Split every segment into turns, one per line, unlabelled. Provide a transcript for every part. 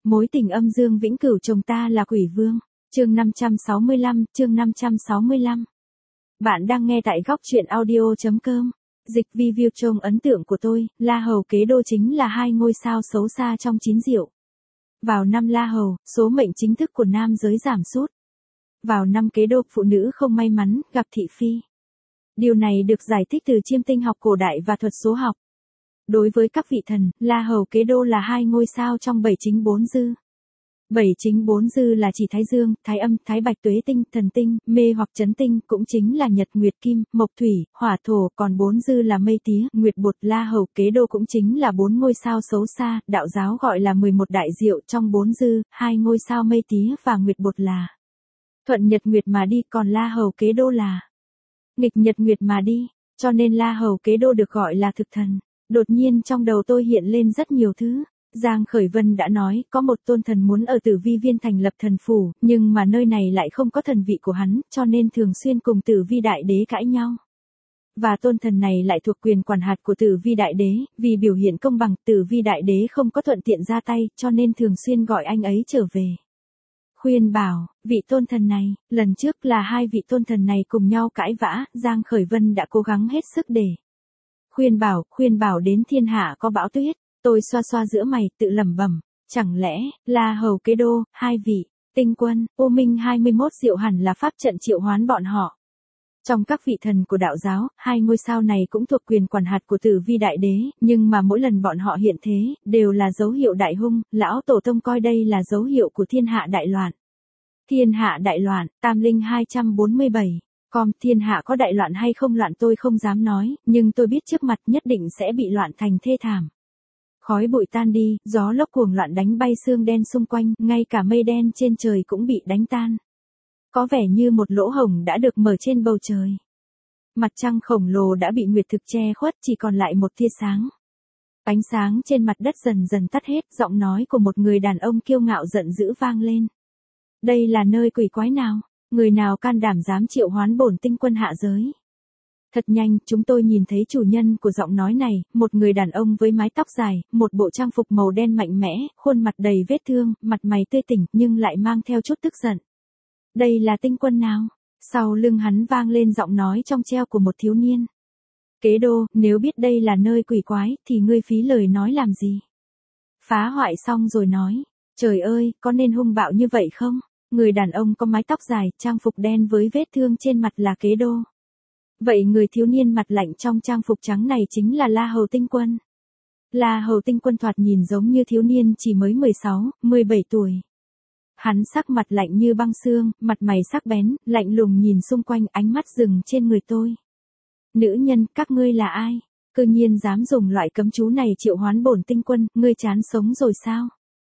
Mối tình âm dương vĩnh cửu chồng ta là quỷ vương. Chương 565. Bạn đang nghe tại góc truyện audio.com. Dịch review trong ấn tượng của tôi, La Hầu Kế Đô chính là hai ngôi sao xấu xa trong chín diệu. Vào năm La Hầu, số mệnh chính thức của nam giới giảm sút. Vào năm Kế Đô, phụ nữ không may mắn, gặp thị phi. Điều này được giải thích từ chiêm tinh học cổ đại và thuật số học. Đối với các vị thần, La Hầu Kế Đô là hai ngôi sao trong bảy chính bốn dư. Bảy chính bốn dư là chỉ Thái Dương, Thái Âm, Thái Bạch, Tuế Tinh, Thần Tinh, Mê hoặc Chấn Tinh, cũng chính là Nhật, Nguyệt, Kim, Mộc, Thủy, Hỏa, Thổ, còn bốn dư là Mây Tía, Nguyệt, Bột. La Hầu Kế Đô cũng chính là bốn ngôi sao xấu xa, đạo giáo gọi là 11 đại diệu. Trong bốn dư, hai ngôi sao Mây Tía và Nguyệt Bột là thuận Nhật Nguyệt mà đi, còn La Hầu Kế Đô là nghịch Nhật Nguyệt mà đi, cho nên La Hầu Kế Đô được gọi là thực thần. Đột nhiên trong đầu tôi hiện lên rất nhiều thứ. Giang Khởi Vân đã nói, có một tôn thần muốn ở Tử Vi Viên thành lập thần phủ, nhưng mà nơi này lại không có thần vị của hắn, cho nên thường xuyên cùng Tử Vi Đại Đế cãi nhau. Và tôn thần này lại thuộc quyền quản hạt của Tử Vi Đại Đế, vì biểu hiện công bằng, Tử Vi Đại Đế không có thuận tiện ra tay, cho nên thường xuyên gọi anh ấy trở về. Khuyên bảo, vị tôn thần này, lần trước là hai vị tôn thần này cùng nhau cãi vã, Giang Khởi Vân đã cố gắng hết sức để khuyên bảo đến thiên hạ có bão tuyết. Tôi xoa xoa giữa mày, tự lẩm bẩm, chẳng lẽ, La Hầu Kế Đô, hai vị, tinh quân, U Minh 21 diệu hẳn là pháp trận triệu hoán bọn họ. Trong các vị thần của đạo giáo, hai ngôi sao này cũng thuộc quyền quản hạt của Tử Vi Đại Đế, nhưng mà mỗi lần bọn họ hiện thế, đều là dấu hiệu đại hung, lão tổ tông coi đây là dấu hiệu của thiên hạ đại loạn. Thiên hạ đại loạn, Tam Linh 247. Thiên hạ có đại loạn hay không loạn tôi không dám nói, nhưng tôi biết trước mặt nhất định sẽ bị loạn thành thê thảm. Khói bụi tan đi, gió lốc cuồng loạn đánh bay sương đen xung quanh, ngay cả mây đen trên trời cũng bị đánh tan. Có vẻ như một lỗ hổng đã được mở trên bầu trời. Mặt trăng khổng lồ đã bị nguyệt thực che khuất, chỉ còn lại một tia sáng. Ánh sáng trên mặt đất dần dần tắt hết, giọng nói của một người đàn ông kiêu ngạo giận dữ vang lên. Đây là nơi quỷ quái nào? Người nào can đảm dám triệu hoán bổn tinh quân hạ giới? Thật nhanh, chúng tôi nhìn thấy chủ nhân của giọng nói này, một người đàn ông với mái tóc dài, một bộ trang phục màu đen mạnh mẽ, khuôn mặt đầy vết thương, mặt mày tươi tỉnh, nhưng lại mang theo chút tức giận. Đây là tinh quân nào? Sau lưng hắn vang lên giọng nói trong treo của một thiếu niên. Kế Đô, nếu biết đây là nơi quỷ quái, thì ngươi phí lời nói làm gì? Phá hoại xong rồi nói. Trời ơi, có nên hung bạo như vậy không? Người đàn ông có mái tóc dài, trang phục đen với vết thương trên mặt là Kế Đô. Vậy người thiếu niên mặt lạnh trong trang phục trắng này chính là La Hầu Tinh Quân. La Hầu Tinh Quân thoạt nhìn giống như thiếu niên chỉ mới 16, 17 tuổi. Hắn sắc mặt lạnh như băng xương, mặt mày sắc bén, lạnh lùng nhìn xung quanh, ánh mắt dừng trên người tôi. Nữ nhân, các ngươi là ai? Cư nhiên dám dùng loại cấm chú này triệu hoán bổn tinh quân, ngươi chán sống rồi sao?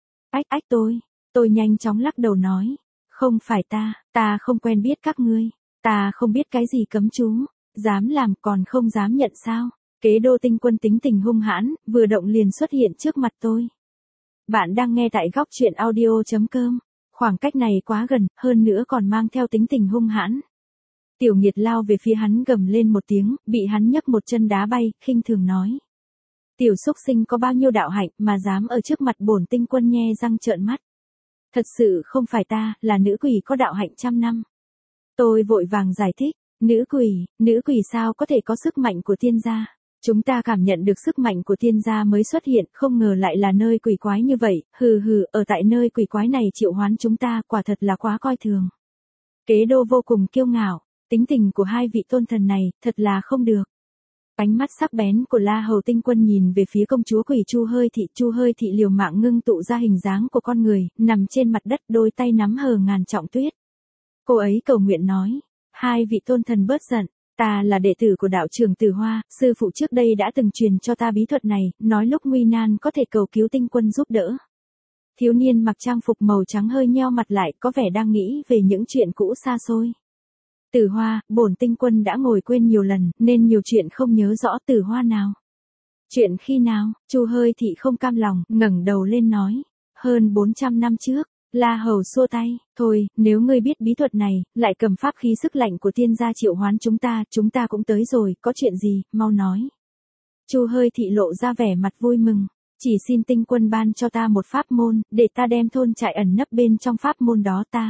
Tôi nhanh chóng lắc đầu nói. Không phải ta không quen biết các ngươi. Ta không biết cái gì cấm chú. Dám làm còn không dám nhận sao? Kế Đô Tinh Quân tính tình hung hãn, vừa động liền xuất hiện trước mặt tôi. Bạn đang nghe tại góc truyện audio.com. Khoảng cách này quá gần, hơn nữa còn mang theo tính tình hung hãn. Tiểu Nghiệt lao về phía hắn gầm lên một tiếng, bị hắn nhấc một chân đá bay, khinh thường nói. Tiểu xúc sinh có bao nhiêu đạo hạnh mà dám ở trước mặt bổn tinh quân nhe răng trợn mắt. Thật sự không phải ta, là nữ quỷ có đạo hạnh 100 năm. Tôi vội vàng giải thích. Nữ quỷ sao có thể có sức mạnh của tiên gia? Chúng ta cảm nhận được sức mạnh của tiên gia mới xuất hiện, không ngờ lại là nơi quỷ quái như vậy, ở tại nơi quỷ quái này triệu hoán chúng ta, quả thật là quá coi thường. Kế Đô vô cùng kiêu ngạo, tính tình của hai vị tôn thần này, thật là không được. Ánh mắt sắc bén của La Hầu Tinh Quân nhìn về phía công chúa quỷ Chu Hơi Thị liều mạng ngưng tụ ra hình dáng của con người, nằm trên mặt đất, đôi tay nắm hờ ngàn trọng tuyết. Cô ấy cầu nguyện nói. Hai vị tôn thần bớt giận, ta là đệ tử của đạo trưởng Tử Hoa, sư phụ trước đây đã từng truyền cho ta bí thuật này, nói lúc nguy nan có thể cầu cứu tinh quân giúp đỡ. Thiếu niên mặc trang phục màu trắng hơi nheo mặt lại, có vẻ đang nghĩ về những chuyện cũ xa xôi. Tử Hoa, bổn tinh quân đã ngồi quên nhiều lần, nên nhiều chuyện không nhớ rõ. Tử Hoa nào? Chuyện khi nào? Chu Hơi Thị không cam lòng, ngẩng đầu lên nói. Hơn 400 năm trước. La Hầu xua tay, thôi, nếu ngươi biết bí thuật này, lại cầm pháp khí sức lạnh của tiên gia triệu hoán chúng ta cũng tới rồi, có chuyện gì, mau nói. Chu Hơi Thị lộ ra vẻ mặt vui mừng. Chỉ xin tinh quân ban cho ta một pháp môn, để ta đem thôn trại ẩn nấp bên trong pháp môn đó ta.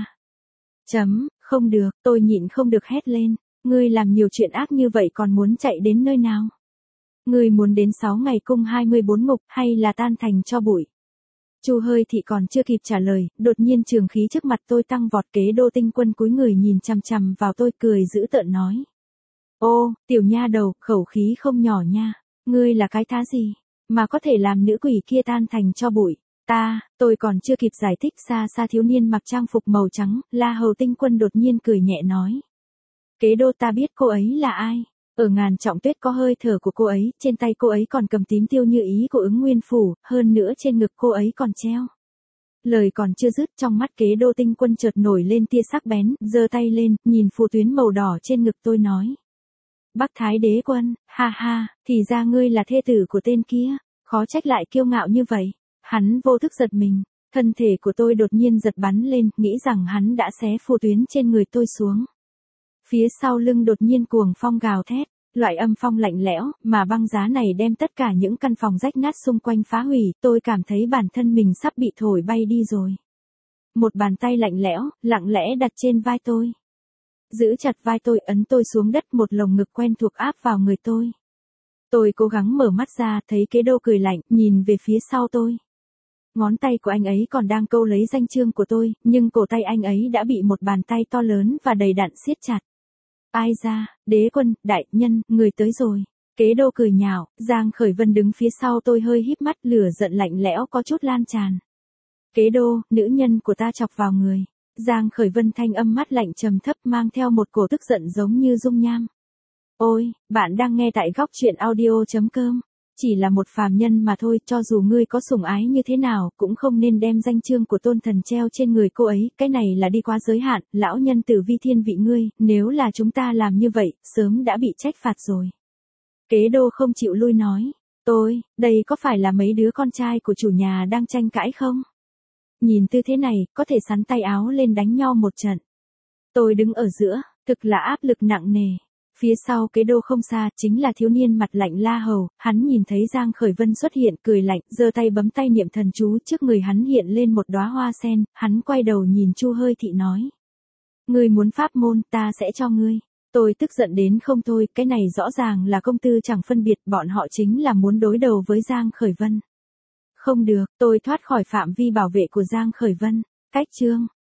Không được, tôi nhịn không được hét lên. Ngươi làm nhiều chuyện ác như vậy còn muốn chạy đến nơi nào? Ngươi muốn đến 6 ngày cung 24 ngục hay là tan thành cho bụi? Chu Hơi Thị còn chưa kịp trả lời, đột nhiên trường khí trước mặt tôi tăng vọt. Kế Đô tinh quân cúi người nhìn chằm chằm vào tôi cười dữ tợn nói. Ô, tiểu nha đầu, khẩu khí không nhỏ nha. Ngươi là cái thá gì? Mà có thể làm nữ quỷ kia tan thành cho bụi. Tôi còn chưa kịp giải thích, xa xa thiếu niên mặc trang phục màu trắng, La Hầu tinh quân đột nhiên cười nhẹ nói. Kế Đô, ta biết cô ấy là ai. Ở Ngàn Trọng Tuyết có hơi thở của cô ấy, trên tay cô ấy còn cầm tím tiêu như ý của Ứng Nguyên Phủ, hơn nữa trên ngực cô ấy còn treo. Lời còn chưa dứt, trong mắt Kế Đô tinh quân chợt nổi lên tia sắc bén, giơ tay lên, nhìn phù tuyến màu đỏ trên ngực tôi nói. Bắc Thái Đế Quân, ha ha, thì ra ngươi là thê tử của tên kia, khó trách lại kiêu ngạo như vậy. Hắn vô thức giật mình, thân thể của tôi đột nhiên giật bắn lên, nghĩ rằng hắn đã xé phù tuyến trên người tôi xuống. Phía sau lưng đột nhiên cuồng phong gào thét, loại âm phong lạnh lẽo, mà băng giá này đem tất cả những căn phòng rách nát xung quanh phá hủy, tôi cảm thấy bản thân mình sắp bị thổi bay đi rồi. Một bàn tay lạnh lẽo, lặng lẽ đặt trên vai tôi. Giữ chặt vai tôi, ấn tôi xuống đất, một lồng ngực quen thuộc áp vào người tôi. Tôi cố gắng mở mắt ra, thấy Kế Đô cười lạnh, nhìn về phía sau tôi. Ngón tay của anh ấy còn đang câu lấy danh chương của tôi, nhưng cổ tay anh ấy đã bị một bàn tay to lớn và đầy đặn siết chặt. Ai ra, Đế Quân, đại nhân, người tới rồi. Kế Đô cười nhạo, Giang Khởi Vân đứng phía sau tôi hơi híp mắt, lửa giận lạnh lẽo có chút lan tràn. Kế Đô, nữ nhân của ta chọc vào người. Giang Khởi Vân thanh âm mắt lạnh trầm thấp mang theo một cổ tức giận giống như dung nham. Ôi, bạn đang nghe tại góc truyện audio.com. Chỉ là một phàm nhân mà thôi, cho dù ngươi có sủng ái như thế nào, cũng không nên đem danh chương của tôn thần treo trên người cô ấy, cái này là đi quá giới hạn, lão nhân tử vi thiên vị ngươi, nếu là chúng ta làm như vậy, sớm đã bị trách phạt rồi. Kế Đô không chịu lui nói, đây có phải là mấy đứa con trai của chủ nhà đang tranh cãi không? Nhìn tư thế này, có thể sắn tay áo lên đánh nhau một trận. Tôi đứng ở giữa, thực là áp lực nặng nề. Phía sau Kế Đô không xa, chính là thiếu niên mặt lạnh La Hầu, hắn nhìn thấy Giang Khởi Vân xuất hiện, cười lạnh, giơ tay bấm tay niệm thần chú, trước người hắn hiện lên một đóa hoa sen, hắn quay đầu nhìn Chu Hơi Thị nói. Ngươi muốn pháp môn, ta sẽ cho ngươi. Tôi tức giận đến không thôi, cái này rõ ràng là công tư chẳng phân biệt, bọn họ chính là muốn đối đầu với Giang Khởi Vân. Không được, tôi thoát khỏi phạm vi bảo vệ của Giang Khởi Vân. Cách chương